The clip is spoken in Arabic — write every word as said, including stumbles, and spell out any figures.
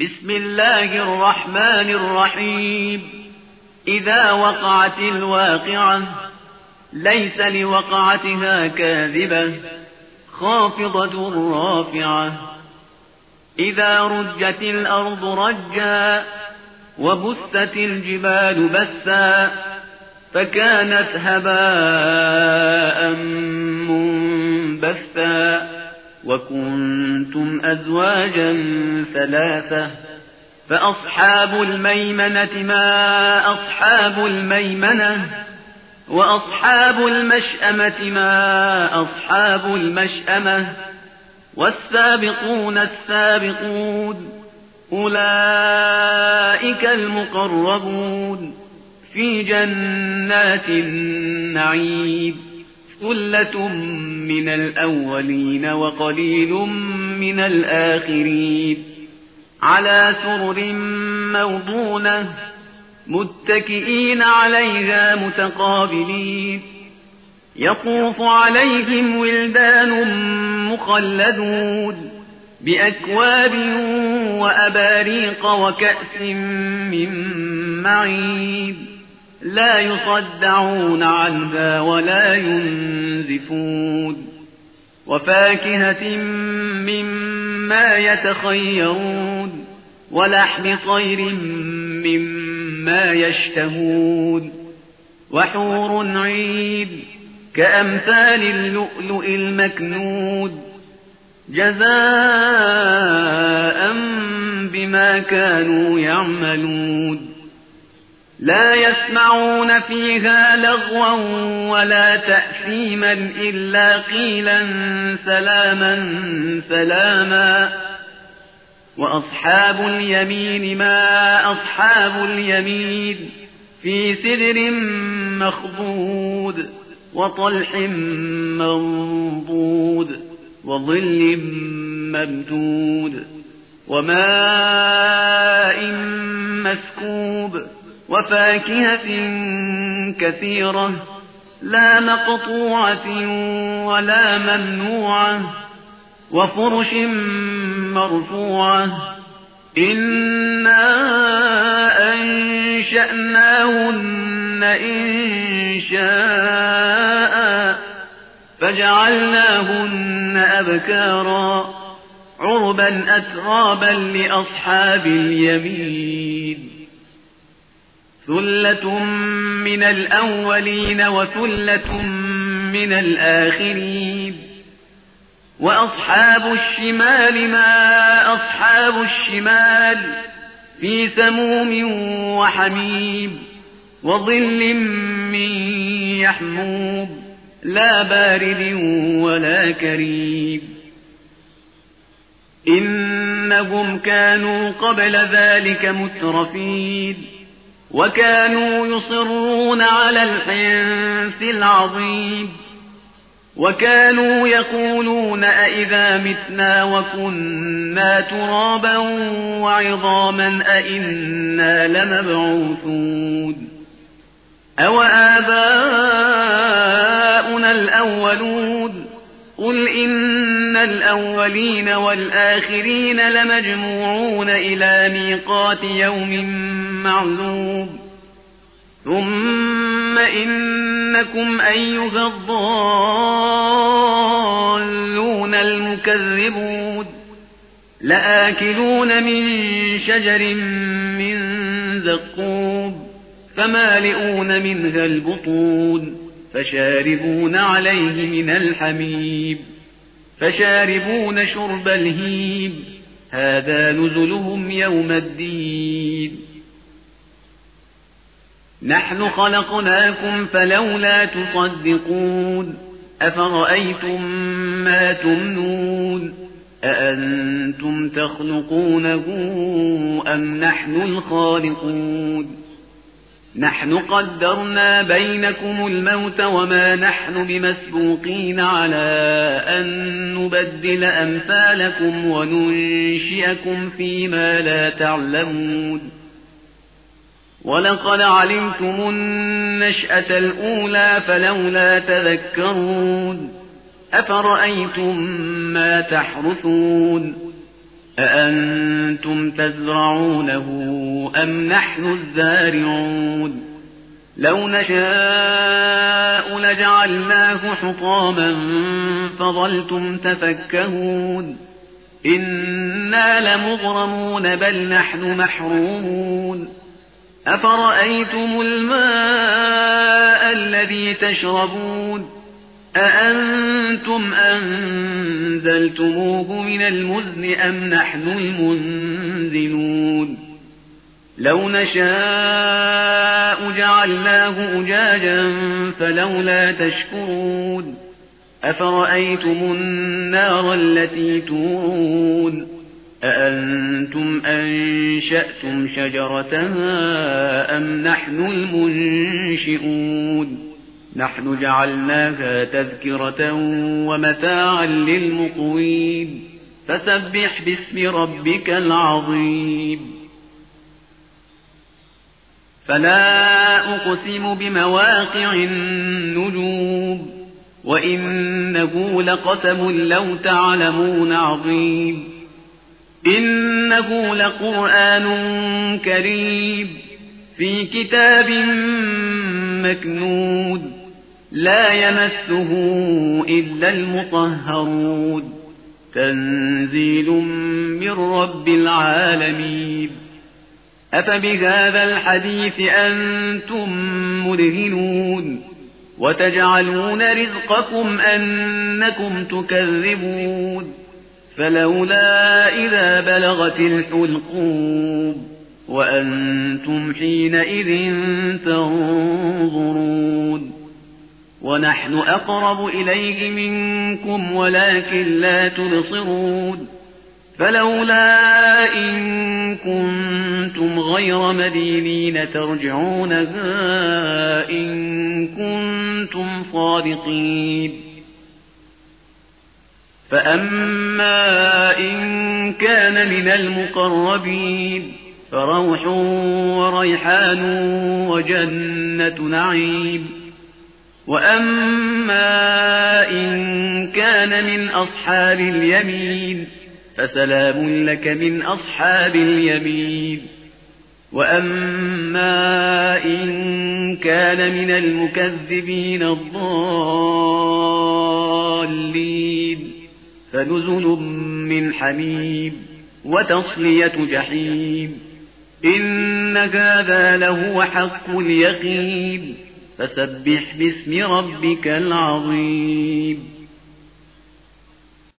بسم الله الرحمن الرحيم إذا وقعت الواقعة ليس لوقعتها كاذبة خافضة رافعة إذا رجت الأرض رجا وبست الجبال بسا فكانت هباء منبثا وكنتم أزواجا ثلاثة فأصحاب الميمنة ما أصحاب الميمنة وأصحاب المشأمة ما أصحاب المشأمة والسابقون السابقون أولئك المقربون في جنات النعيم ثلة من الأولين وقليل من الآخرين على سرر موضونة متكئين عليها متقابلين يطوف عليهم ولدان مخلدون بأكواب وأباريق وكأس من معين لا يصدعون عنها ولا ينزفون وفاكهة مما يتخيرون ولحم طير مما يشتهون وحور عين كأمثال اللؤلؤ المكنود جزاء بما كانوا يعملون لا يسمعون فيها لغوا ولا تأثيما إلا قيلا سلاما سلاما وأصحاب اليمين ما أصحاب اليمين في سدر مخضود وطلح منضود وظل ممدود وماء مسكوب وفاكهة كثيرة لا مقطوعة ولا ممنوعة وفرش مرفوعة إنا أنشأناهن إن شاء فجعلناهن أبكارا عربا أترابا لأصحاب اليمين ثلة من الأولين وثلة من الآخرين وأصحاب الشمال ما أصحاب الشمال في سموم وحميم وظل من يحموم لا بارد ولا كريم إنهم كانوا قبل ذلك مترفين وكانوا يصرون على الحنث العظيم وكانوا يقولون أئذا متنا وكنا ترابا وعظاما أئنا لمبعوثون أو آباؤنا الأولون قل إن الأولين والآخرين لمجموعون إلى ميقات يوم معلوم ثم إنكم أيها الضالون المكذبون لآكلون من شجر من زقوم فمالئون منها البطون فشاربون عليه من الحميم فشاربون شرب الهيم هذا نزلهم يوم الدين نحن خلقناكم فلولا تصدقون أفرأيتم ما تمنون أأنتم تخلقونه أم نحن الخالقون نحن قدرنا بينكم الموت وما نحن بمسبوقين على أن نبدل أمثالكم وننشئكم فيما لا تعلمون ولقد علمتم النشأة الأولى فلولا تذكرون أفرأيتم ما تحرثون أأنتم تزرعونه أم نحن الزارعون لو نشاء لجعلناه حطاما فظلتم تفكهون إنا لمغرمون بل نحن محرومون أفرأيتم الماء الذي تشربون أأنتم أنزلتموه من المزن أم نحن المنزلون لو نشاء جعلناه أجاجا فلولا تشكرون أفرأيتم النار التي تورون أأنتم أنشأتم شجرتها أم نحن المنشئون نحن جعلناها تذكرة ومتاعا للمقوين فسبح باسم ربك العظيم فلا أقسم بمواقع النجوم وإنه لقسم لو تعلمون عظيم إنه لقرآن كريم في كتاب مكنون لا يمسه إلا المطهرون تنزيل من رب العالمين أفبهذا الحديث أنتم مدهنون وتجعلون رزقكم أنكم تكذبون فلولا إذا بلغت الحلقوم وأنتم حينئذ تنظرون ونحن أقرب إليه منكم ولكن لا تبصرون فلولا إن كنتم غير مدينين ترجعونها إن كنتم صادقين فأما إن كان من المقربين فروح وريحان وجنة نعيم وأما إن كان من أصحاب اليمين فسلام لك من أصحاب اليمين وأما إن كان من المكذبين الضالين فنزل من حميم وتصلية جحيم إن هذا لهو حق اليقين فسبح باسم ربك العظيم